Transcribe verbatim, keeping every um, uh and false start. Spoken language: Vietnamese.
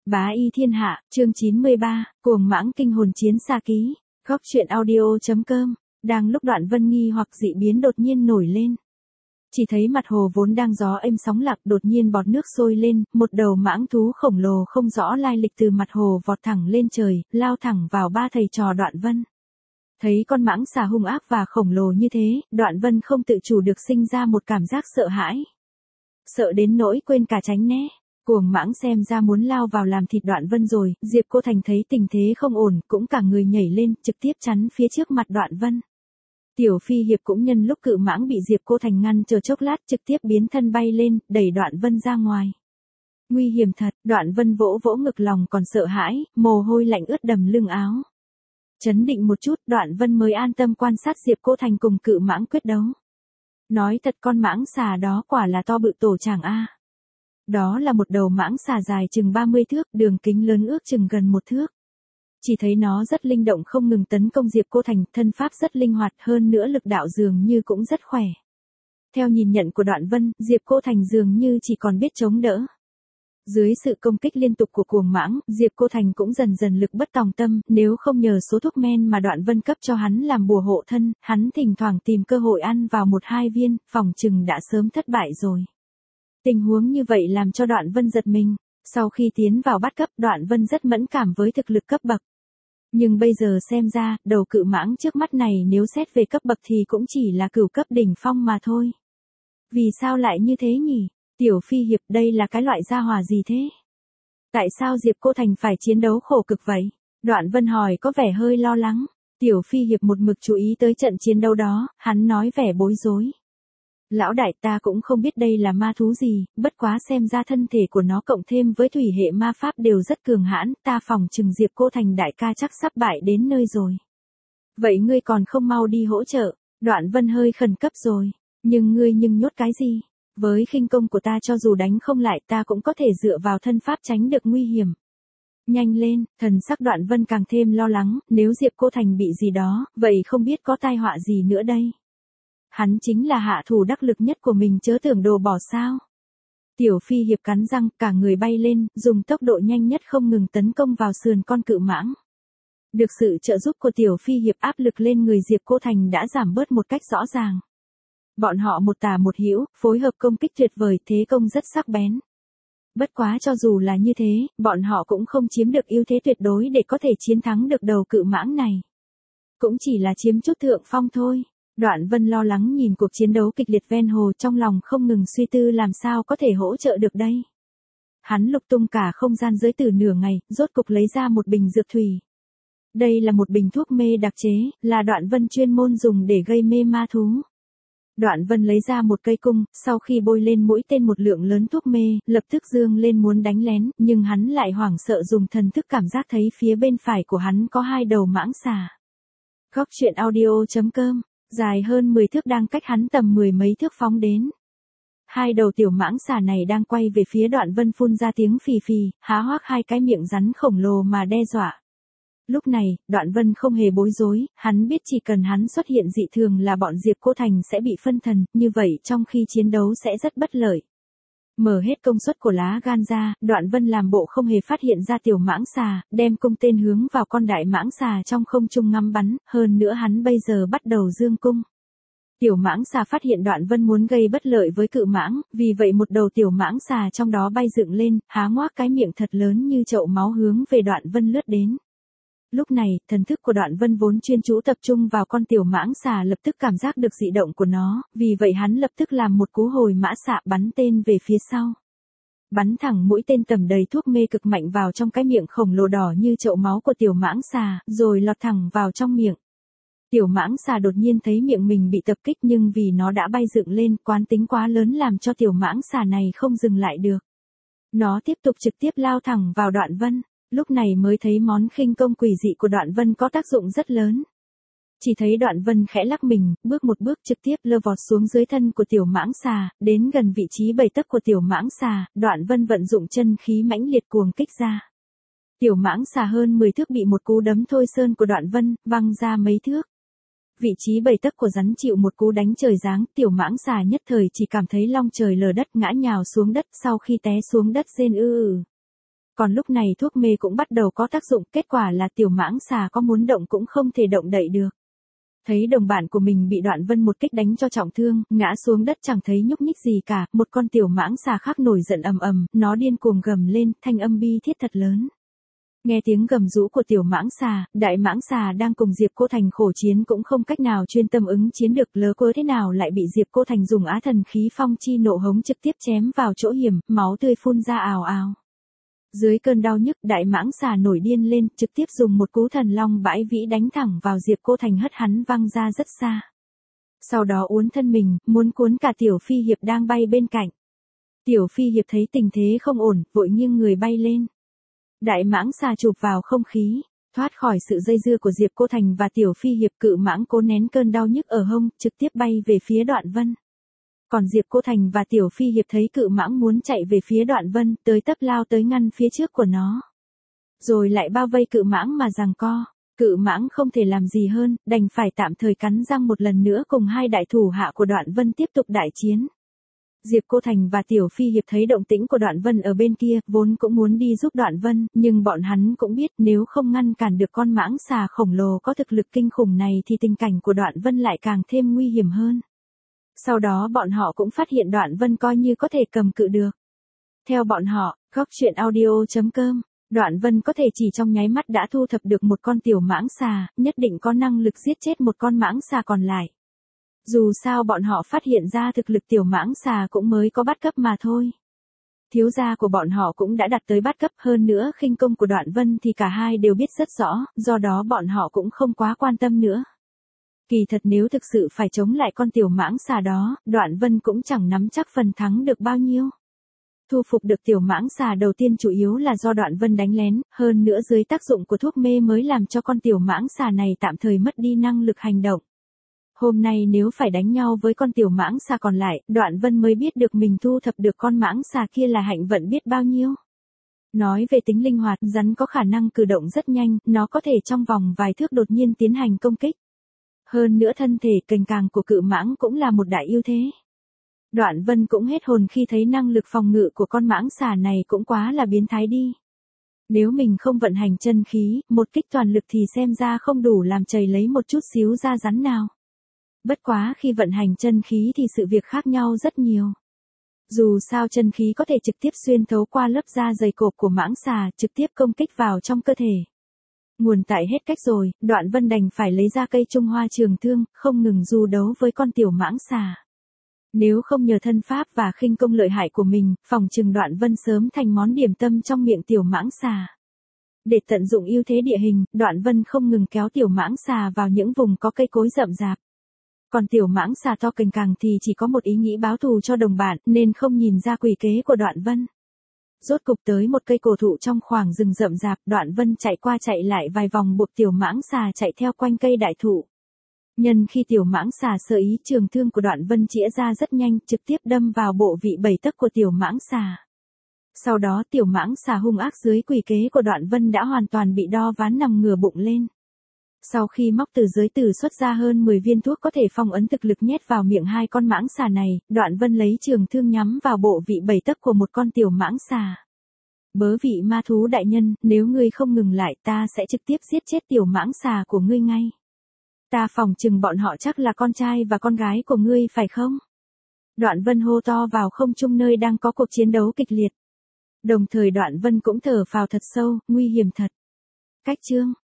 Bá y thiên hạ, chương chín mươi ba, cuồng mãng kinh hồn chiến xa ký, góc truyện audio.com, đang lúc Đoạn Vân nghi hoặc dị biến đột nhiên nổi lên. Chỉ thấy mặt hồ vốn đang gió êm sóng lặng đột nhiên bọt nước sôi lên, một đầu mãng thú khổng lồ không rõ lai lịch từ mặt hồ vọt thẳng lên trời, lao thẳng vào ba thầy trò Đoạn Vân. Thấy con mãng xà hung ác và khổng lồ như thế, Đoạn Vân không tự chủ được sinh ra một cảm giác sợ hãi. Sợ đến nỗi quên cả tránh né. Cuồng mãng xem ra muốn lao vào làm thịt Đoạn Vân rồi, Diệp Cô Thành thấy tình thế không ổn, cũng cả người nhảy lên, trực tiếp chắn phía trước mặt Đoạn Vân. Tiểu Phi Hiệp cũng nhân lúc cự mãng bị Diệp Cô Thành ngăn chờ chốc lát trực tiếp biến thân bay lên, đẩy Đoạn Vân ra ngoài. Nguy hiểm thật, Đoạn Vân vỗ vỗ ngực lòng còn sợ hãi, mồ hôi lạnh ướt đầm lưng áo. Chấn định một chút, Đoạn Vân mới an tâm quan sát Diệp Cô Thành cùng cự mãng quyết đấu. Nói thật con mãng xà đó quả là to bự tổ chàng a. Đó là một đầu mãng xà dài chừng ba mươi thước, đường kính lớn ước chừng gần một thước. Chỉ thấy nó rất linh động không ngừng tấn công Diệp Cô Thành, thân pháp rất linh hoạt hơn nữa lực đạo dường như cũng rất khỏe. Theo nhìn nhận của Đoạn Vân, Diệp Cô Thành dường như chỉ còn biết chống đỡ. Dưới sự công kích liên tục của cuồng mãng, Diệp Cô Thành cũng dần dần lực bất tòng tâm, nếu không nhờ số thuốc men mà Đoạn Vân cấp cho hắn làm bùa hộ thân, hắn thỉnh thoảng tìm cơ hội ăn vào một hai viên, phòng chừng đã sớm thất bại rồi. Tình huống như vậy làm cho Đoạn Vân giật mình, sau khi tiến vào bát cấp Đoạn Vân rất mẫn cảm với thực lực cấp bậc. Nhưng bây giờ xem ra, đầu cự mãng trước mắt này nếu xét về cấp bậc thì cũng chỉ là cửu cấp đỉnh phong mà thôi. Vì sao lại như thế nhỉ? Tiểu Phi Hiệp đây là cái loại gia hỏa gì thế? Tại sao Diệp Cô Thành phải chiến đấu khổ cực vậy? Đoạn Vân hỏi có vẻ hơi lo lắng. Tiểu Phi Hiệp một mực chú ý tới trận chiến đấu đó, hắn nói vẻ bối rối. Lão đại ta cũng không biết đây là ma thú gì, bất quá xem ra thân thể của nó cộng thêm với thủy hệ ma pháp đều rất cường hãn, ta phòng chừng Diệp Cô Thành đại ca chắc sắp bại đến nơi rồi. Vậy ngươi còn không mau đi hỗ trợ? Đoạn Vân hơi khẩn cấp rồi, nhưng ngươi nhưng nhốt cái gì? Với khinh công của ta cho dù đánh không lại ta cũng có thể dựa vào thân pháp tránh được nguy hiểm. Nhanh lên, thần sắc Đoạn Vân càng thêm lo lắng, nếu Diệp Cô Thành bị gì đó, vậy không biết có tai họa gì nữa đây. Hắn chính là hạ thủ đắc lực nhất của mình chớ tưởng đồ bỏ sao. Tiểu Phi Hiệp cắn răng, cả người bay lên, dùng tốc độ nhanh nhất không ngừng tấn công vào sườn con cự mãng. Được sự trợ giúp của Tiểu Phi Hiệp áp lực lên người Diệp Cô Thành đã giảm bớt một cách rõ ràng. Bọn họ một tả một hữu, phối hợp công kích tuyệt vời, thế công rất sắc bén. Bất quá cho dù là như thế, bọn họ cũng không chiếm được ưu thế tuyệt đối để có thể chiến thắng được đầu cự mãng này. Cũng chỉ là chiếm chút thượng phong thôi. Đoạn Vân lo lắng nhìn cuộc chiến đấu kịch liệt ven hồ trong lòng không ngừng suy tư làm sao có thể hỗ trợ được đây. Hắn lục tung cả không gian giới tử nửa ngày, rốt cục lấy ra một bình dược thủy. Đây là một bình thuốc mê đặc chế, là Đoạn Vân chuyên môn dùng để gây mê ma thú. Đoạn Vân lấy ra một cây cung, sau khi bôi lên mũi tên một lượng lớn thuốc mê, lập tức dương lên muốn đánh lén, nhưng hắn lại hoảng sợ dùng thần thức cảm giác thấy phía bên phải của hắn có hai đầu mãng xà. Góc truyện audio.com, dài hơn mười thước đang cách hắn tầm mười mấy thước phóng đến. Hai đầu tiểu mãng xà này đang quay về phía Đoạn Vân phun ra tiếng phì phì, há hoác hai cái miệng rắn khổng lồ mà đe dọa. Lúc này, Đoạn Vân không hề bối rối, hắn biết chỉ cần hắn xuất hiện dị thường là bọn Diệp Cô Thành sẽ bị phân thần, như vậy trong khi chiến đấu sẽ rất bất lợi. Mở hết công suất của lá gan ra, Đoạn Vân làm bộ không hề phát hiện ra tiểu mãng xà, đem cung tên hướng vào con đại mãng xà trong không trung ngắm bắn, hơn nữa hắn bây giờ bắt đầu dương cung. Tiểu mãng xà phát hiện Đoạn Vân muốn gây bất lợi với cự mãng, vì vậy một đầu tiểu mãng xà trong đó bay dựng lên, há ngoác cái miệng thật lớn như chậu máu hướng về Đoạn Vân lướt đến. Lúc này, thần thức của Đoạn Vân vốn chuyên chú tập trung vào con tiểu mãng xà lập tức cảm giác được dị động của nó, vì vậy hắn lập tức làm một cú hồi mã xạ bắn tên về phía sau. Bắn thẳng mũi tên tầm đầy thuốc mê cực mạnh vào trong cái miệng khổng lồ đỏ như chậu máu của tiểu mãng xà, rồi lọt thẳng vào trong miệng. Tiểu mãng xà đột nhiên thấy miệng mình bị tập kích nhưng vì nó đã bay dựng lên, quán tính quá lớn làm cho tiểu mãng xà này không dừng lại được. Nó tiếp tục trực tiếp lao thẳng vào Đoạn Vân. Lúc này mới thấy món khinh công quỷ dị của Đoạn Vân có tác dụng rất lớn. Chỉ thấy Đoạn Vân khẽ lắc mình, bước một bước trực tiếp lơ vọt xuống dưới thân của tiểu mãng xà, đến gần vị trí bảy tấc của tiểu mãng xà, Đoạn Vân vận dụng chân khí mãnh liệt cuồng kích ra. Tiểu mãng xà hơn mười thước bị một cú đấm thôi sơn của Đoạn Vân, văng ra mấy thước. Vị trí bảy tấc của rắn chịu một cú đánh trời giáng, tiểu mãng xà nhất thời chỉ cảm thấy long trời lở đất ngã nhào xuống đất sau khi té xuống đất rên ư ư. Còn lúc này thuốc mê cũng bắt đầu có tác dụng, kết quả là tiểu mãng xà có muốn động cũng không thể động đậy được. Thấy đồng bạn của mình bị Đoạn Vân một kích đánh cho trọng thương, ngã xuống đất chẳng thấy nhúc nhích gì cả, một con tiểu mãng xà khác nổi giận ầm ầm, nó điên cuồng gầm lên, thanh âm bi thiết thật lớn. Nghe tiếng gầm rú của tiểu mãng xà, đại mãng xà đang cùng Diệp Cô Thành khổ chiến cũng không cách nào chuyên tâm ứng chiến được, lớ quớ thế nào lại bị Diệp Cô Thành dùng á thần khí phong chi nộ hống trực tiếp chém vào chỗ hiểm, máu tươi phun ra ào ào. Dưới cơn đau nhức, đại mãng xà nổi điên lên, trực tiếp dùng một cú thần long bãi vĩ đánh thẳng vào Diệp Cô Thành, hất hắn văng ra rất xa. Sau đó uốn thân mình, muốn cuốn cả Tiểu Phi Hiệp đang bay bên cạnh. Tiểu Phi Hiệp thấy tình thế không ổn, vội nghiêng người bay lên. Đại mãng xà chụp vào không khí, thoát khỏi sự dây dưa của Diệp Cô Thành và Tiểu Phi Hiệp, cự mãng cố nén cơn đau nhức ở hông, trực tiếp bay về phía Đoạn Vân. Còn Diệp Cô Thành và Tiểu Phi Hiệp thấy cự mãng muốn chạy về phía Đoạn Vân, tới tấp lao tới ngăn phía trước của nó. Rồi lại bao vây cự mãng mà giằng co, cự mãng không thể làm gì hơn, đành phải tạm thời cắn răng một lần nữa cùng hai đại thủ hạ của Đoạn Vân tiếp tục đại chiến. Diệp Cô Thành và Tiểu Phi Hiệp thấy động tĩnh của Đoạn Vân ở bên kia, vốn cũng muốn đi giúp Đoạn Vân, nhưng bọn hắn cũng biết nếu không ngăn cản được con mãng xà khổng lồ có thực lực kinh khủng này thì tình cảnh của Đoạn Vân lại càng thêm nguy hiểm hơn. Sau đó bọn họ cũng phát hiện Đoạn Vân coi như có thể cầm cự được. Theo bọn họ, góc truyện audio chấm com, Đoạn Vân có thể chỉ trong nháy mắt đã thu thập được một con tiểu mãng xà, nhất định có năng lực giết chết một con mãng xà còn lại. Dù sao bọn họ phát hiện ra thực lực tiểu mãng xà cũng mới có bát cấp mà thôi. Thiếu gia của bọn họ cũng đã đạt tới bát cấp, hơn nữa khinh công của Đoạn Vân thì cả hai đều biết rất rõ, do đó bọn họ cũng không quá quan tâm nữa. Kỳ thật nếu thực sự phải chống lại con tiểu mãng xà đó, Đoạn Vân cũng chẳng nắm chắc phần thắng được bao nhiêu. Thu phục được tiểu mãng xà đầu tiên chủ yếu là do Đoạn Vân đánh lén, hơn nữa dưới tác dụng của thuốc mê mới làm cho con tiểu mãng xà này tạm thời mất đi năng lực hành động. Hôm nay nếu phải đánh nhau với con tiểu mãng xà còn lại, Đoạn Vân mới biết được mình thu thập được con mãng xà kia là hạnh vận biết bao nhiêu. Nói về tính linh hoạt, rắn có khả năng cử động rất nhanh, nó có thể trong vòng vài thước đột nhiên tiến hành công kích. Hơn nữa thân thể cành càng của cự mãng cũng là một đại ưu thế. Đoạn Vân cũng hết hồn khi thấy năng lực phòng ngự của con mãng xà này cũng quá là biến thái đi. Nếu mình không vận hành chân khí, một kích toàn lực thì xem ra không đủ làm chầy lấy một chút xíu da rắn nào. Bất quá khi vận hành chân khí thì sự việc khác nhau rất nhiều. Dù sao chân khí có thể trực tiếp xuyên thấu qua lớp da dày cộp của mãng xà, trực tiếp công kích vào trong cơ thể. Nguồn tại hết cách rồi, Đoạn Vân đành phải lấy ra cây Trung Hoa trường thương, không ngừng du đấu với con tiểu mãng xà. Nếu không nhờ thân pháp và khinh công lợi hại của mình, phòng trừng Đoạn Vân sớm thành món điểm tâm trong miệng tiểu mãng xà. Để tận dụng ưu thế địa hình, Đoạn Vân không ngừng kéo tiểu mãng xà vào những vùng có cây cối rậm rạp. Còn tiểu mãng xà to cành càng thì chỉ có một ý nghĩ báo thù cho đồng bạn, nên không nhìn ra quỷ kế của Đoạn Vân. Rốt cục tới một cây cổ thụ trong khoảng rừng rậm rạp, Đoạn Vân chạy qua chạy lại vài vòng buộc tiểu mãng xà chạy theo quanh cây đại thụ. Nhân khi tiểu mãng xà sơ ý, trường thương của Đoạn Vân chĩa ra rất nhanh, trực tiếp đâm vào bộ vị bảy tấc của tiểu mãng xà. Sau đó tiểu mãng xà hung ác dưới quỷ kế của Đoạn Vân đã hoàn toàn bị đo ván nằm ngửa bụng lên. Sau khi móc từ dưới từ xuất ra hơn mười viên thuốc có thể phong ấn thực lực nhét vào miệng hai con mãng xà này, Đoạn Vân lấy trường thương nhắm vào bộ vị bảy tấc của một con tiểu mãng xà. Bớ vị ma thú đại nhân, nếu ngươi không ngừng lại ta sẽ trực tiếp giết chết tiểu mãng xà của ngươi ngay. Ta phòng chừng bọn họ chắc là con trai và con gái của ngươi phải không? Đoạn Vân hô to vào không trung nơi đang có cuộc chiến đấu kịch liệt. Đồng thời Đoạn Vân cũng thở phào thật sâu, nguy hiểm thật. Cách chương